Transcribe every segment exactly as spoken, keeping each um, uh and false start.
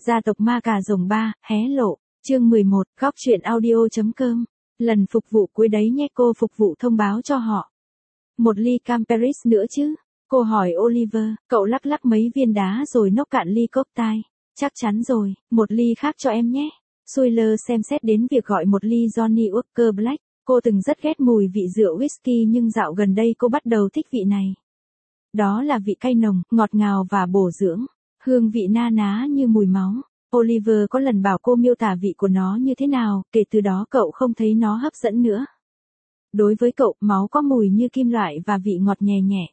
Gia tộc ma cà rồng ba, hé lộ, chương mười một, góc truyện audio.com. Lần phục vụ cuối đấy nhé, cô phục vụ thông báo cho họ. Một ly Camperis nữa chứ? Cô hỏi Oliver, cậu lắc lắc mấy viên đá rồi nốc cạn ly cocktail. Chắc chắn rồi, một ly khác cho em nhé. Sawyer xem xét đến việc gọi một ly Johnny Walker Black. Cô từng rất ghét mùi vị rượu whisky nhưng dạo gần đây cô bắt đầu thích vị này. Đó là vị cay nồng, ngọt ngào và bổ dưỡng. Hương vị na ná như mùi máu. Oliver có lần bảo cô miêu tả vị của nó như thế nào, kể từ đó cậu không thấy nó hấp dẫn nữa. Đối với cậu, máu có mùi như kim loại và vị ngọt nhẹ nhẹ.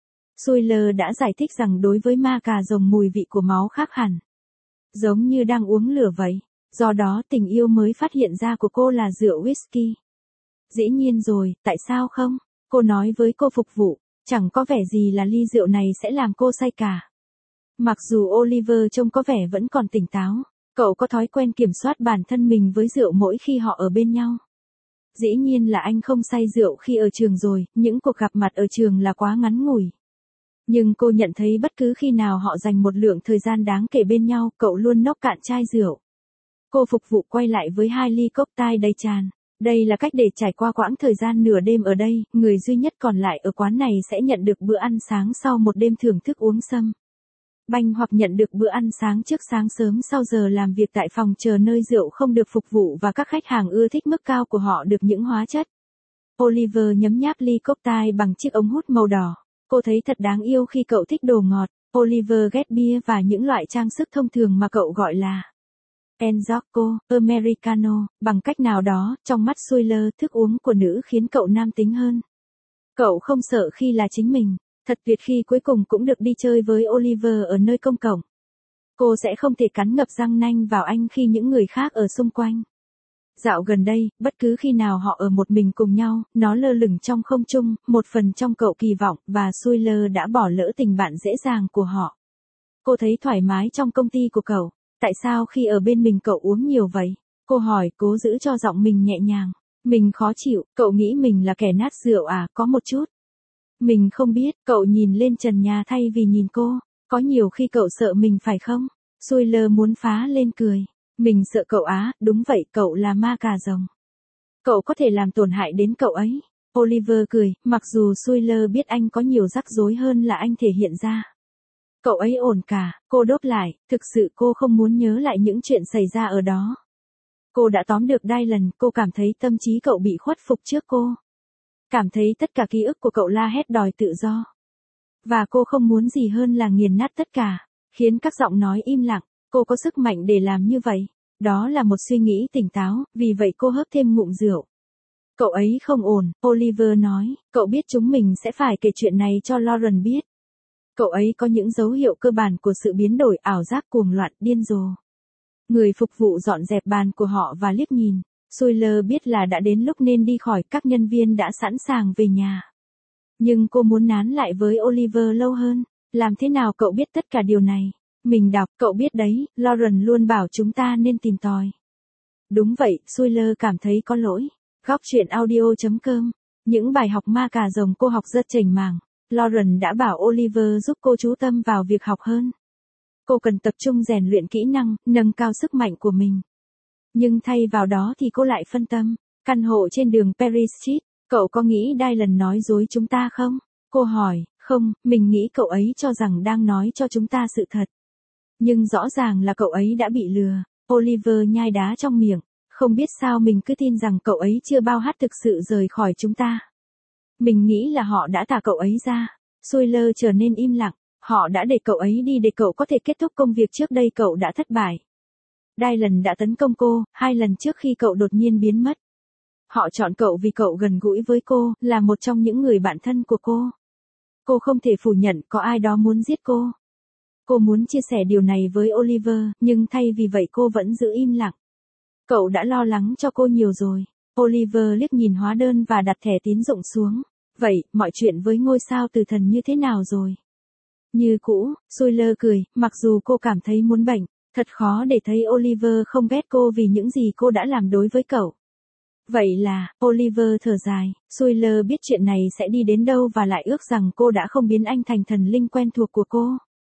Sawyer đã giải thích rằng đối với ma cà rồng mùi vị của máu khác hẳn. Giống như đang uống lửa vậy. Do đó tình yêu mới phát hiện ra của cô là rượu whisky. Dĩ nhiên rồi, tại sao không? Cô nói với cô phục vụ, chẳng có vẻ gì là ly rượu này sẽ làm cô say cả. Mặc dù Oliver trông có vẻ vẫn còn tỉnh táo, cậu có thói quen kiểm soát bản thân mình với rượu mỗi khi họ ở bên nhau. Dĩ nhiên là anh không say rượu khi ở trường rồi, những cuộc gặp mặt ở trường là quá ngắn ngủi. Nhưng cô nhận thấy bất cứ khi nào họ dành một lượng thời gian đáng kể bên nhau, cậu luôn nốc cạn chai rượu. Cô phục vụ quay lại với hai ly cocktail đầy tràn. Đây là cách để trải qua quãng thời gian nửa đêm ở đây, người duy nhất còn lại ở quán này sẽ nhận được bữa ăn sáng sau một đêm thưởng thức uống sâm banh hoặc nhận được bữa ăn sáng trước sáng sớm sau giờ làm việc tại phòng chờ nơi rượu không được phục vụ và các khách hàng ưa thích mức cao của họ được những hóa chất. Oliver nhấm nháp ly cocktail bằng chiếc ống hút màu đỏ. Cô thấy thật đáng yêu khi cậu thích đồ ngọt. Oliver ghét bia và những loại trang sức thông thường mà cậu gọi là Enzocco, Americano, bằng cách nào đó, trong mắt Sawyer, thức uống của nữ khiến cậu nam tính hơn. Cậu không sợ khi là chính mình. Thật tuyệt khi cuối cùng cũng được đi chơi với Oliver ở nơi công cộng. Cô sẽ không thể cắn ngập răng nanh vào anh khi những người khác ở xung quanh. Dạo gần đây, bất cứ khi nào họ ở một mình cùng nhau, nó lơ lửng trong không trung, một phần trong cậu kỳ vọng, và Sawyer đã bỏ lỡ tình bạn dễ dàng của họ. Cô thấy thoải mái trong công ty của cậu. Tại sao khi ở bên mình cậu uống nhiều vậy? Cô hỏi, cố giữ cho giọng mình nhẹ nhàng. Mình khó chịu, cậu nghĩ mình là kẻ nát rượu à, có một chút. Mình không biết, cậu nhìn lên trần nhà thay vì nhìn cô. Có nhiều khi cậu sợ mình phải không? Sawyer muốn phá lên cười. Mình sợ cậu á, đúng vậy, cậu là ma cà rồng. Cậu có thể làm tổn hại đến cậu ấy. Oliver cười, mặc dù Sawyer biết anh có nhiều rắc rối hơn là anh thể hiện ra. Cậu ấy ổn cả, cô đốt lại, thực sự cô không muốn nhớ lại những chuyện xảy ra ở đó. Cô đã tóm được Dylan, cô cảm thấy tâm trí cậu bị khuất phục trước cô. Cảm thấy tất cả ký ức của cậu la hét đòi tự do. Và cô không muốn gì hơn là nghiền nát tất cả, khiến các giọng nói im lặng. Cô có sức mạnh để làm như vậy. Đó là một suy nghĩ tỉnh táo, vì vậy cô hớp thêm ngụm rượu. Cậu ấy không ổn, Oliver nói, cậu biết chúng mình sẽ phải kể chuyện này cho Lauren biết. Cậu ấy có những dấu hiệu cơ bản của sự biến đổi, ảo giác, cuồng loạn, điên rồ. Người phục vụ dọn dẹp bàn của họ và liếc nhìn. Sawyer biết là đã đến lúc nên đi khỏi, các nhân viên đã sẵn sàng về nhà. Nhưng cô muốn nán lại với Oliver lâu hơn. Làm thế nào cậu biết tất cả điều này? Mình đọc, cậu biết đấy, Lauren luôn bảo chúng ta nên tìm tòi. Đúng vậy, Sawyer cảm thấy có lỗi. Góc truyện audio.com. Những bài học ma cà rồng cô học rất chảnh mảng. Lauren đã bảo Oliver giúp cô chú tâm vào việc học hơn. Cô cần tập trung rèn luyện kỹ năng, nâng cao sức mạnh của mình. Nhưng thay vào đó thì cô lại phân tâm. Căn hộ trên đường Perry Street, cậu có nghĩ Dylan nói dối chúng ta không? Cô hỏi, không, mình nghĩ cậu ấy cho rằng đang nói cho chúng ta sự thật. Nhưng rõ ràng là cậu ấy đã bị lừa. Oliver nhai đá trong miệng. Không biết sao mình cứ tin rằng cậu ấy chưa bao hát thực sự rời khỏi chúng ta. Mình nghĩ là họ đã thả cậu ấy ra. Sawyer trở nên im lặng. Họ đã để cậu ấy đi để cậu có thể kết thúc công việc trước đây cậu đã thất bại. Dylan đã tấn công cô, hai lần trước khi cậu đột nhiên biến mất. Họ chọn cậu vì cậu gần gũi với cô, là một trong những người bạn thân của cô. Cô không thể phủ nhận có ai đó muốn giết cô. Cô muốn chia sẻ điều này với Oliver, nhưng thay vì vậy cô vẫn giữ im lặng. Cậu đã lo lắng cho cô nhiều rồi. Oliver liếc nhìn hóa đơn và đặt thẻ tín dụng xuống. Vậy, mọi chuyện với ngôi sao tử thần như thế nào rồi? Như cũ, Sawyer cười, mặc dù cô cảm thấy muốn bệnh. Thật khó để thấy Oliver không ghét cô vì những gì cô đã làm đối với cậu. Vậy là, Oliver thở dài, Sawyer biết chuyện này sẽ đi đến đâu và lại ước rằng cô đã không biến anh thành thần linh quen thuộc của cô.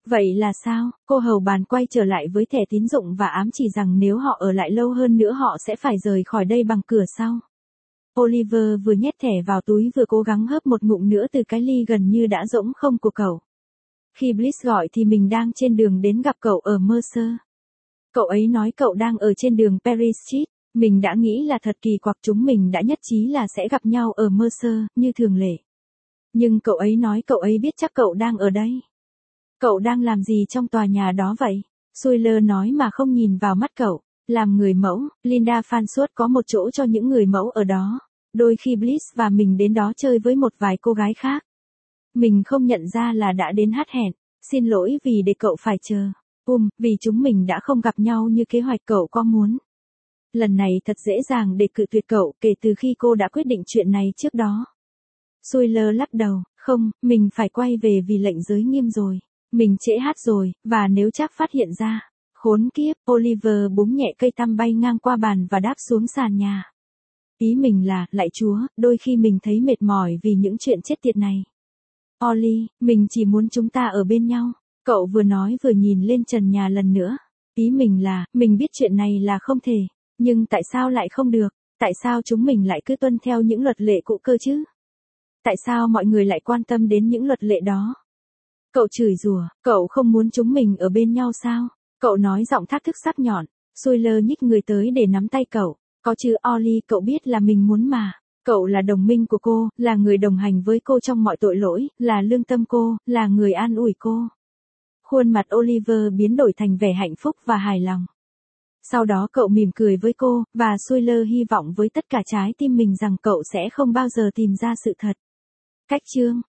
Vậy là sao? Cô hầu bàn quay trở lại với thẻ tín dụng và ám chỉ rằng nếu họ ở lại lâu hơn nữa họ sẽ phải rời khỏi đây bằng cửa sau. Oliver vừa nhét thẻ vào túi vừa cố gắng hớp một ngụm nữa từ cái ly gần như đã rỗng không của cậu. Khi Bliss gọi thì mình đang trên đường đến gặp cậu ở Mercer. Cậu ấy nói cậu đang ở trên đường Perry Street. Mình đã nghĩ là thật kỳ quặc, chúng mình đã nhất trí là sẽ gặp nhau ở Mercer, như thường lệ. Nhưng cậu ấy nói cậu ấy biết chắc cậu đang ở đây. Cậu đang làm gì trong tòa nhà đó vậy? Sawyer nói mà không nhìn vào mắt cậu. Làm người mẫu, Linda Farnsworth có một chỗ cho những người mẫu ở đó. Đôi khi Bliss và mình đến đó chơi với một vài cô gái khác. Mình không nhận ra là đã đến hát hẹn. Xin lỗi vì để cậu phải chờ. Um, vì chúng mình đã không gặp nhau như kế hoạch cậu có muốn. Lần này thật dễ dàng để cự tuyệt cậu kể từ khi cô đã quyết định chuyện này trước đó. Sawyer lắc đầu, không, mình phải quay về vì lệnh giới nghiêm rồi. Mình trễ hát rồi, và nếu chắc phát hiện ra. Khốn kiếp, Oliver búng nhẹ cây tăm bay ngang qua bàn và đáp xuống sàn nhà. Ý mình là, lạy Chúa, đôi khi mình thấy mệt mỏi vì những chuyện chết tiệt này. Ollie, mình chỉ muốn chúng ta ở bên nhau. Cậu vừa nói vừa nhìn lên trần nhà lần nữa. Ý mình là, mình biết chuyện này là không thể. Nhưng tại sao lại không được? Tại sao chúng mình lại cứ tuân theo những luật lệ cũ cơ chứ? Tại sao mọi người lại quan tâm đến những luật lệ đó? Cậu chửi rủa, cậu không muốn chúng mình ở bên nhau sao? Cậu nói giọng thách thức sắc nhọn. Sawyer nhích người tới để nắm tay cậu. Có chứ Ollie, cậu biết là mình muốn mà. Cậu là đồng minh của cô, là người đồng hành với cô trong mọi tội lỗi, là lương tâm cô, là người an ủi cô. Khuôn mặt Oliver biến đổi thành vẻ hạnh phúc và hài lòng. Sau đó cậu mỉm cười với cô, và Sawyer hy vọng với tất cả trái tim mình rằng cậu sẽ không bao giờ tìm ra sự thật. Cách chương